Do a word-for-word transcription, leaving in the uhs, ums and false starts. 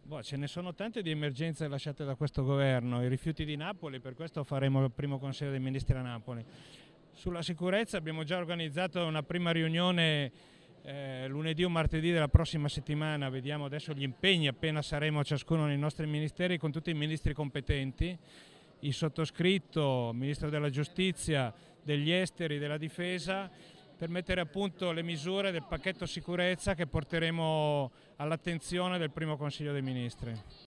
Boh, ce ne sono tante di emergenze lasciate da questo governo, i rifiuti di Napoli, per questo faremo il primo Consiglio dei Ministri a Napoli. Sulla sicurezza abbiamo già organizzato una prima riunione eh, lunedì o martedì della prossima settimana, vediamo adesso gli impegni appena saremo ciascuno nei nostri ministeri con tutti i ministri competenti, il sottoscritto, Ministro della Giustizia, degli Esteri, della Difesa, per mettere a punto le misure del pacchetto sicurezza che porteremo all'attenzione del primo Consiglio dei Ministri.